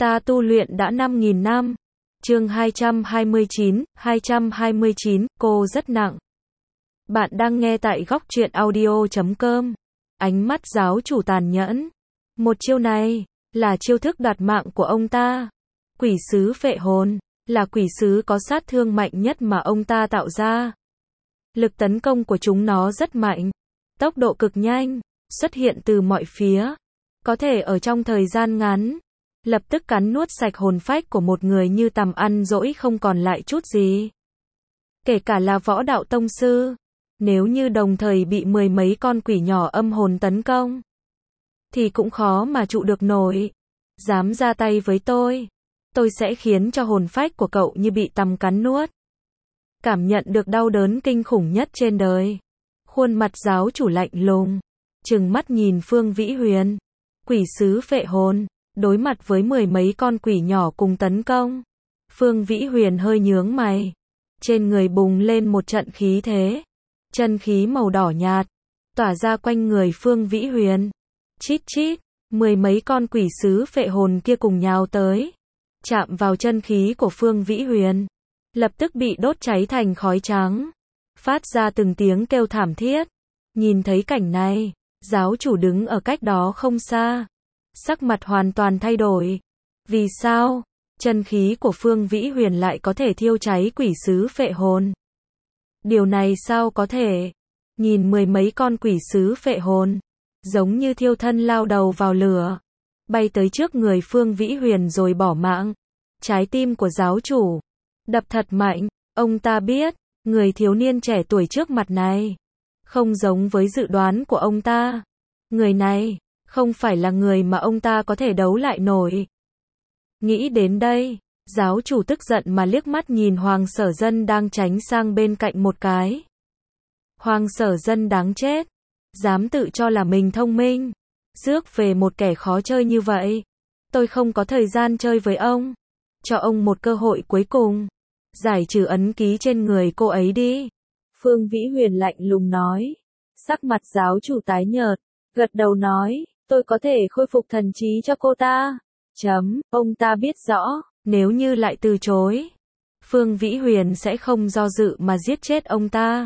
Ta tu luyện đã 5.000 năm. Chương 229, cô rất nặng. Bạn đang nghe tại góc truyện audio.com. Ánh mắt giáo chủ tàn nhẫn. Một chiêu này là chiêu thức đoạt mạng của ông ta. Quỷ sứ phệ hồn là quỷ sứ có sát thương mạnh nhất mà ông ta tạo ra. Lực tấn công của chúng nó rất mạnh, tốc độ cực nhanh, xuất hiện từ mọi phía, có thể ở trong thời gian ngắn lập tức cắn nuốt sạch hồn phách của một người như tằm ăn dỗi không còn lại chút gì. Kể cả là võ đạo tông sư, nếu như đồng thời bị mười mấy con quỷ nhỏ âm hồn tấn công, thì cũng khó mà trụ được nổi. Dám ra tay với tôi sẽ khiến cho hồn phách của cậu như bị tằm cắn nuốt. Cảm nhận được đau đớn kinh khủng nhất trên đời. Khuôn mặt giáo chủ lạnh lùng, trừng mắt nhìn Phương Vĩ Huyền. Quỷ sứ phệ hồn, đối mặt với mười mấy con quỷ nhỏ cùng tấn công. Phương Vĩ Huyền hơi nhướng mày. Trên người bùng lên một trận khí thế. Chân khí màu đỏ nhạt, tỏa ra quanh người Phương Vĩ Huyền. Chít chít, mười mấy con quỷ sứ phệ hồn kia cùng nhào tới. Chạm vào chân khí của Phương Vĩ Huyền. Lập tức bị đốt cháy thành khói trắng. Phát ra từng tiếng kêu thảm thiết. Nhìn thấy cảnh này, giáo chủ đứng ở cách đó không xa. Sắc mặt hoàn toàn thay đổi. Vì sao? Chân khí của Phương Vĩ Huyền lại có thể thiêu cháy quỷ sứ phệ hồn. Điều này sao có thể? Nhìn mười mấy con quỷ sứ phệ hồn, giống như thiêu thân lao đầu vào lửa, bay tới trước người Phương Vĩ Huyền rồi bỏ mạng. Trái tim của giáo chủ đập thật mạnh. Ông ta biết, người thiếu niên trẻ tuổi trước mặt này không giống với dự đoán của ông ta. Người này không phải là người mà ông ta có thể đấu lại nổi. Nghĩ đến đây, giáo chủ tức giận mà liếc mắt nhìn Hoàng Sở Dân đang tránh sang bên cạnh một cái. Hoàng Sở Dân đáng chết, dám tự cho là mình thông minh, rước về một kẻ khó chơi như vậy. Tôi không có thời gian chơi với ông. Cho ông một cơ hội cuối cùng. Giải trừ ấn ký trên người cô ấy đi. Phương Vĩ Huyền lạnh lùng nói. Sắc mặt giáo chủ tái nhợt, gật đầu nói, tôi có thể khôi phục thần trí cho cô ta. Ông ta biết rõ, nếu như lại từ chối, Phương Vĩ Huyền sẽ không do dự mà giết chết ông ta.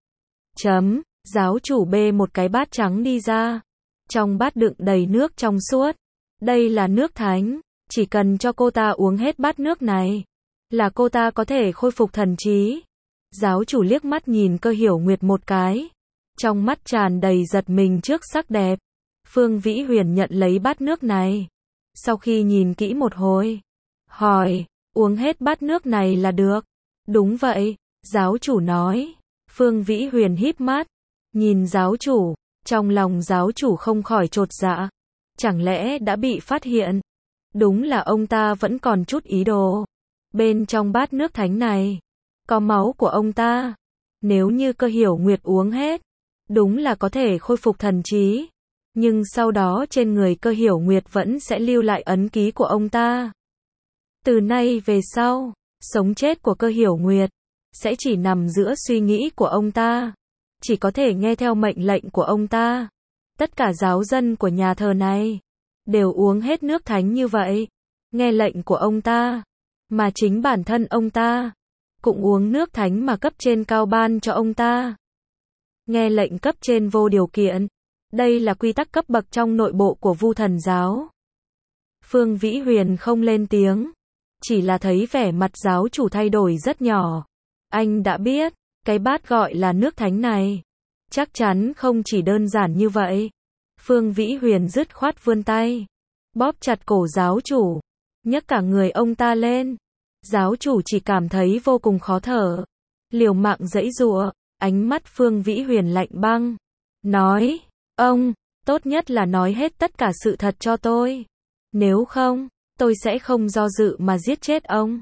Giáo chủ bê một cái bát trắng đi ra. Trong bát đựng đầy nước trong suốt. Đây là nước thánh. Chỉ cần cho cô ta uống hết bát nước này, là cô ta có thể khôi phục thần trí. Giáo chủ liếc mắt nhìn Cơ Hiểu Nguyệt một cái. Trong mắt tràn đầy giật mình trước sắc đẹp. Phương Vĩ Huyền nhận lấy bát nước này. Sau khi nhìn kỹ một hồi, hỏi, uống hết bát nước này là được. Đúng vậy, giáo chủ nói. Phương Vĩ Huyền híp mắt, nhìn giáo chủ, trong lòng giáo chủ không khỏi chột dạ. Chẳng lẽ đã bị phát hiện? Đúng là ông ta vẫn còn chút ý đồ. Bên trong bát nước thánh này, có máu của ông ta. Nếu như Cơ Hiểu Nguyệt uống hết, đúng là có thể khôi phục thần trí. Nhưng sau đó trên người Cơ Hiểu Nguyệt vẫn sẽ lưu lại ấn ký của ông ta. Từ nay về sau, sống chết của Cơ Hiểu Nguyệt sẽ chỉ nằm giữa suy nghĩ của ông ta. Chỉ có thể nghe theo mệnh lệnh của ông ta. Tất cả giáo dân của nhà thờ này đều uống hết nước thánh như vậy, nghe lệnh của ông ta. Mà chính bản thân ông ta cũng uống nước thánh mà cấp trên cao ban cho ông ta. Nghe lệnh cấp trên vô điều kiện. Đây là quy tắc cấp bậc trong nội bộ của Vu Thần giáo. Phương Vĩ Huyền không lên tiếng, chỉ là thấy vẻ mặt giáo chủ thay đổi rất nhỏ. Anh đã biết, cái bát gọi là nước thánh này chắc chắn không chỉ đơn giản như vậy. Phương Vĩ Huyền dứt khoát vươn tay, bóp chặt cổ giáo chủ, nhấc cả người ông ta lên. Giáo chủ chỉ cảm thấy vô cùng khó thở, liều mạng giãy giụa. Ánh mắt Phương Vĩ Huyền lạnh băng, nói, ông, tốt nhất là nói hết tất cả sự thật cho tôi. Nếu không, tôi sẽ không do dự mà giết chết ông.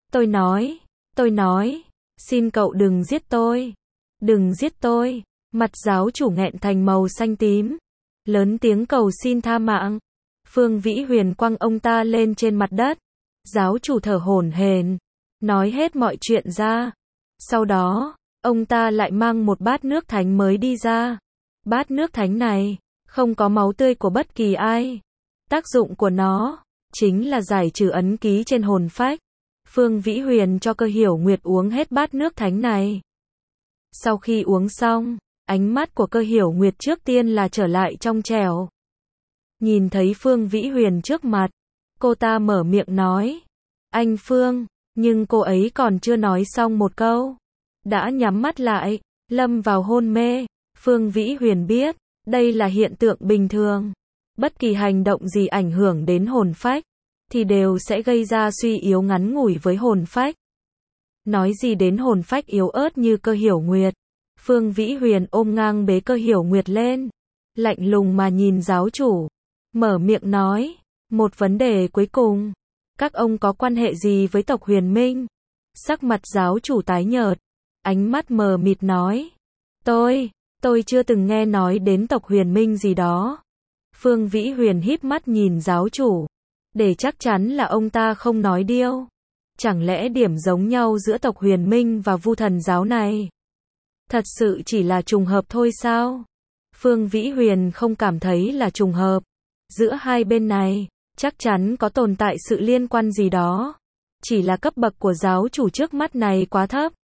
Tôi nói, xin cậu đừng giết tôi. Đừng giết tôi. Mặt giáo chủ nghẹn thành màu xanh tím, lớn tiếng cầu xin tha mạng. Phương Vĩ Huyền quăng ông ta lên trên mặt đất. Giáo chủ thở hổn hển, nói hết mọi chuyện ra. Sau đó, ông ta lại mang một bát nước thánh mới đi ra. Bát nước thánh này không có máu tươi của bất kỳ ai. Tác dụng của nó chính là giải trừ ấn ký trên hồn phách. Phương Vĩ Huyền cho Cơ Hiểu Nguyệt uống hết bát nước thánh này. Sau khi uống xong, ánh mắt của Cơ Hiểu Nguyệt trước tiên là trở lại trong trẻo. Nhìn thấy Phương Vĩ Huyền trước mặt, cô ta mở miệng nói, anh Phương, nhưng cô ấy còn chưa nói xong một câu, đã nhắm mắt lại, lâm vào hôn mê. Phương Vĩ Huyền biết, đây là hiện tượng bình thường. Bất kỳ hành động gì ảnh hưởng đến hồn phách, thì đều sẽ gây ra suy yếu ngắn ngủi với hồn phách. Nói gì đến hồn phách yếu ớt như Cơ Hiểu Nguyệt. Phương Vĩ Huyền ôm ngang bế Cơ Hiểu Nguyệt lên, lạnh lùng mà nhìn giáo chủ, mở miệng nói, một vấn đề cuối cùng, các ông có quan hệ gì với tộc Huyền Minh? Sắc mặt giáo chủ tái nhợt, ánh mắt mờ mịt nói, tôi chưa từng nghe nói đến tộc Huyền Minh gì đó. Phương Vĩ Huyền híp mắt nhìn giáo chủ, để chắc chắn là ông ta không nói điêu. Chẳng lẽ điểm giống nhau giữa tộc Huyền Minh và Vu Thần giáo này thật sự chỉ là trùng hợp thôi sao? Phương Vĩ Huyền không cảm thấy là trùng hợp. Giữa hai bên này, chắc chắn có tồn tại sự liên quan gì đó. Chỉ là cấp bậc của giáo chủ trước mắt này quá thấp.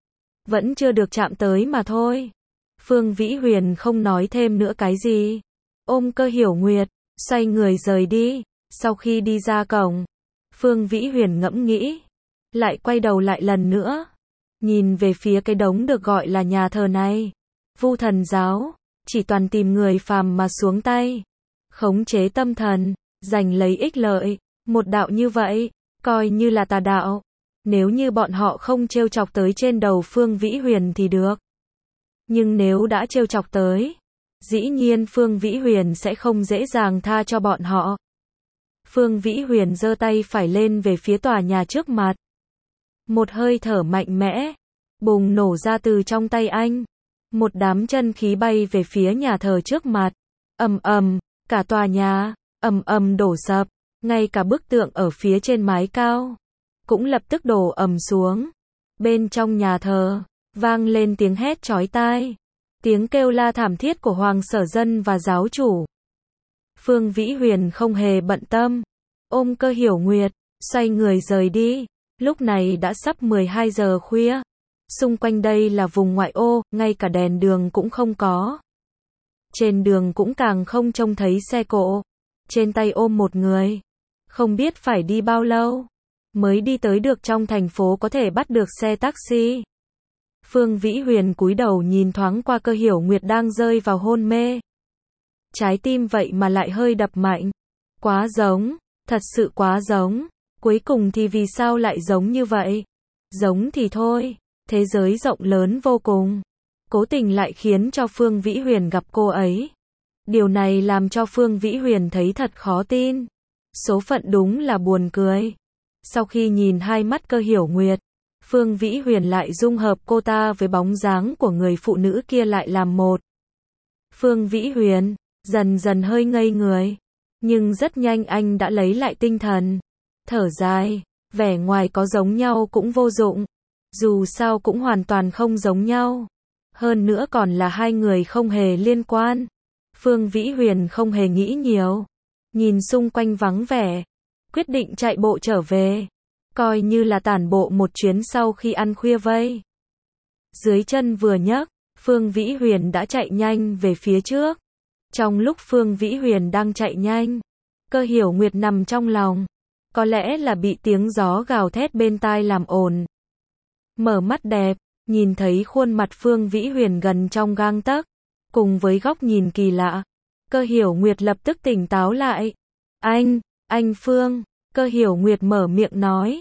Vẫn chưa được chạm tới mà thôi. Phương Vĩ Huyền không nói thêm nữa cái gì. Ôm Cơ Hiểu Nguyệt, xoay người rời đi. Sau khi đi ra cổng, Phương Vĩ Huyền ngẫm nghĩ, lại quay đầu lại lần nữa, nhìn về phía cái đống được gọi là nhà thờ này. Vu Thần giáo, chỉ toàn tìm người phàm mà xuống tay, khống chế tâm thần, giành lấy ích lợi, một đạo như vậy, coi như là tà đạo. Nếu như bọn họ không trêu chọc tới trên đầu Phương Vĩ Huyền thì được. Nhưng nếu đã trêu chọc tới, dĩ nhiên Phương Vĩ Huyền sẽ không dễ dàng tha cho bọn họ. Phương Vĩ Huyền giơ tay phải lên về phía tòa nhà trước mặt. Một hơi thở mạnh mẽ bùng nổ ra từ trong tay anh. Một đám chân khí bay về phía nhà thờ trước mặt. Ầm ầm, cả tòa nhà ầm ầm đổ sập, ngay cả bức tượng ở phía trên mái cao cũng lập tức đổ ầm xuống. Bên trong nhà thờ vang lên tiếng hét chói tai, tiếng kêu la thảm thiết của Hoàng Sở Dân và giáo chủ. Phương Vĩ Huyền không hề bận tâm, ôm Cơ Hiểu Nguyệt, xoay người rời đi. Lúc này đã sắp 12 giờ khuya. Xung quanh đây là vùng ngoại ô, ngay cả đèn đường cũng không có. Trên đường cũng càng không trông thấy xe cộ. Trên tay ôm một người. Không biết phải đi bao lâu mới đi tới được trong thành phố có thể bắt được xe taxi. Phương Vĩ Huyền cúi đầu nhìn thoáng qua Cơ Hiểu Nguyệt đang rơi vào hôn mê. Trái tim vậy mà lại hơi đập mạnh. Quá giống, thật sự quá giống. Cuối cùng thì vì sao lại giống như vậy? Giống thì thôi, thế giới rộng lớn vô cùng. Cố tình lại khiến cho Phương Vĩ Huyền gặp cô ấy. Điều này làm cho Phương Vĩ Huyền thấy thật khó tin. Số phận đúng là buồn cười. Sau khi nhìn hai mắt Cơ Hiểu Nguyệt, Phương Vĩ Huyền lại dung hợp cô ta với bóng dáng của người phụ nữ kia lại làm một. Phương Vĩ Huyền dần dần hơi ngây người, nhưng rất nhanh anh đã lấy lại tinh thần. Thở dài, vẻ ngoài có giống nhau cũng vô dụng. Dù sao cũng hoàn toàn không giống nhau. Hơn nữa còn là hai người không hề liên quan. Phương Vĩ Huyền không hề nghĩ nhiều. Nhìn xung quanh vắng vẻ, quyết định chạy bộ trở về. Coi như là tản bộ một chuyến sau khi ăn khuya vây. Dưới chân vừa nhấc, Phương Vĩ Huyền đã chạy nhanh về phía trước. Trong lúc Phương Vĩ Huyền đang chạy nhanh, Cơ Hiểu Nguyệt nằm trong lòng. Có lẽ là bị tiếng gió gào thét bên tai làm ồn. Mở mắt đẹp, nhìn thấy khuôn mặt Phương Vĩ Huyền gần trong gang tấc, cùng với góc nhìn kỳ lạ. Cơ Hiểu Nguyệt lập tức tỉnh táo lại. Anh Phương, Cơ Hiểu Nguyệt mở miệng nói.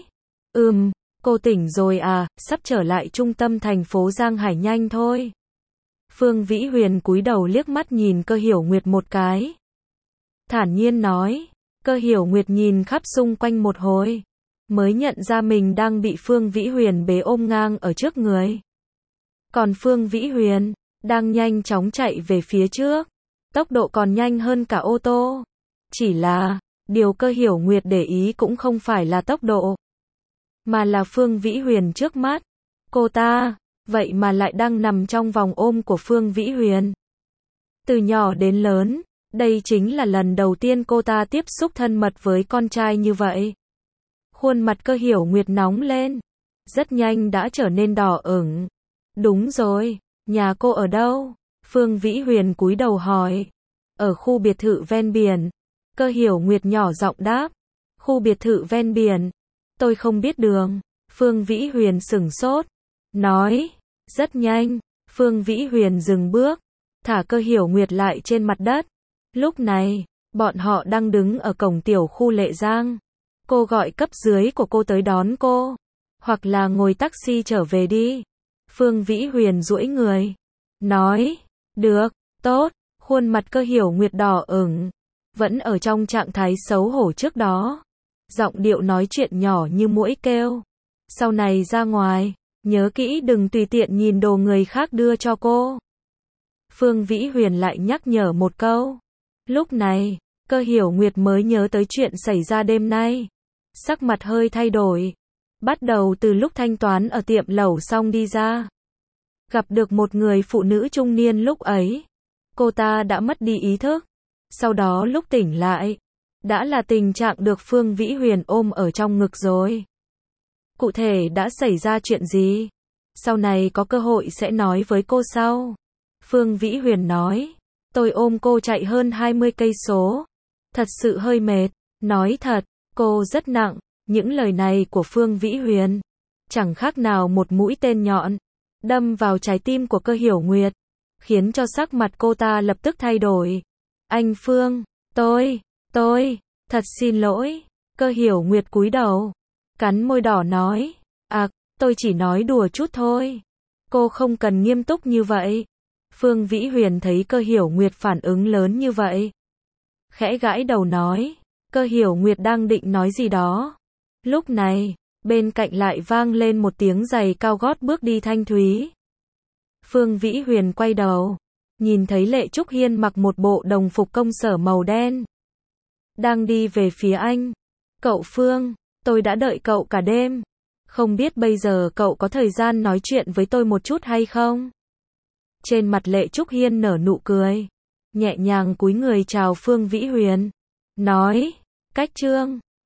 Cô tỉnh rồi à, sắp trở lại trung tâm thành phố Giang Hải nhanh thôi. Phương Vĩ Huyền cúi đầu liếc mắt nhìn Cơ Hiểu Nguyệt một cái. Thản nhiên nói. Cơ Hiểu Nguyệt nhìn khắp xung quanh một hồi, mới nhận ra mình đang bị Phương Vĩ Huyền bế ôm ngang ở trước người. Còn Phương Vĩ Huyền đang nhanh chóng chạy về phía trước, tốc độ còn nhanh hơn cả ô tô. Chỉ là, điều Cơ Hiểu Nguyệt để ý cũng không phải là tốc độ, mà là Phương Vĩ Huyền trước mắt. Cô ta, vậy mà lại đang nằm trong vòng ôm của Phương Vĩ Huyền. Từ nhỏ đến lớn, Đây chính là lần đầu tiên cô ta tiếp xúc thân mật với con trai như vậy. Khuôn mặt Cơ Hiểu Nguyệt nóng lên, rất nhanh đã trở nên đỏ ửng. Đúng rồi, nhà cô ở đâu? Phương Vĩ Huyền cúi đầu hỏi. Ở khu biệt thự ven biển. Cơ Hiểu Nguyệt nhỏ giọng đáp. Khu biệt thự ven biển. Tôi không biết đường. Phương Vĩ Huyền sửng sốt. Nói. Rất nhanh. Phương Vĩ Huyền dừng bước. Thả Cơ Hiểu Nguyệt lại trên mặt đất. Lúc này, bọn họ đang đứng ở cổng tiểu khu Lệ Giang. Cô gọi cấp dưới của cô tới đón cô. Hoặc là ngồi taxi trở về đi. Phương Vĩ Huyền duỗi người. Nói. Được, tốt. Khuôn mặt Cơ Hiểu Nguyệt đỏ ửng. Vẫn ở trong trạng thái xấu hổ trước đó. Giọng điệu nói chuyện nhỏ như muỗi kêu. Sau này ra ngoài, nhớ kỹ đừng tùy tiện nhìn đồ người khác đưa cho cô. Phương Vĩ Huyền lại nhắc nhở một câu. Lúc này, Cơ Hiểu Nguyệt mới nhớ tới chuyện xảy ra đêm nay. Sắc mặt hơi thay đổi. Bắt đầu từ lúc thanh toán ở tiệm lẩu xong đi ra. Gặp được một người phụ nữ trung niên lúc ấy. Cô ta đã mất đi ý thức. Sau đó lúc tỉnh lại, đã là tình trạng được Phương Vĩ Huyền ôm ở trong ngực rồi. Cụ thể đã xảy ra chuyện gì? Sau này có cơ hội sẽ nói với cô sau. Phương Vĩ Huyền nói. Tôi ôm cô chạy hơn 20 cây số. Thật sự hơi mệt. Nói thật, cô rất nặng. Những lời này của Phương Vĩ Huyền chẳng khác nào một mũi tên nhọn đâm vào trái tim của Cơ Hiểu Nguyệt, khiến cho sắc mặt cô ta lập tức thay đổi. Anh Phương, tôi, thật xin lỗi. Cơ Hiểu Nguyệt cúi đầu, cắn môi đỏ nói, tôi chỉ nói đùa chút thôi. Cô không cần nghiêm túc như vậy. Phương Vĩ Huyền thấy Cơ Hiểu Nguyệt phản ứng lớn như vậy, khẽ gãi đầu nói, Cơ Hiểu Nguyệt đang định nói gì đó. Lúc này, bên cạnh lại vang lên một tiếng giày cao gót bước đi thanh thúy. Phương Vĩ Huyền quay đầu, nhìn thấy Lệ Trúc Hiên mặc một bộ đồng phục công sở màu đen, đang đi về phía anh. Cậu Phương, tôi đã đợi cậu cả đêm. Không biết bây giờ cậu có thời gian nói chuyện với tôi một chút hay không? Trên mặt Lệ Trúc Hiên nở nụ cười, nhẹ nhàng cúi người chào Phương Vĩ Huyền, nói, cách Trương.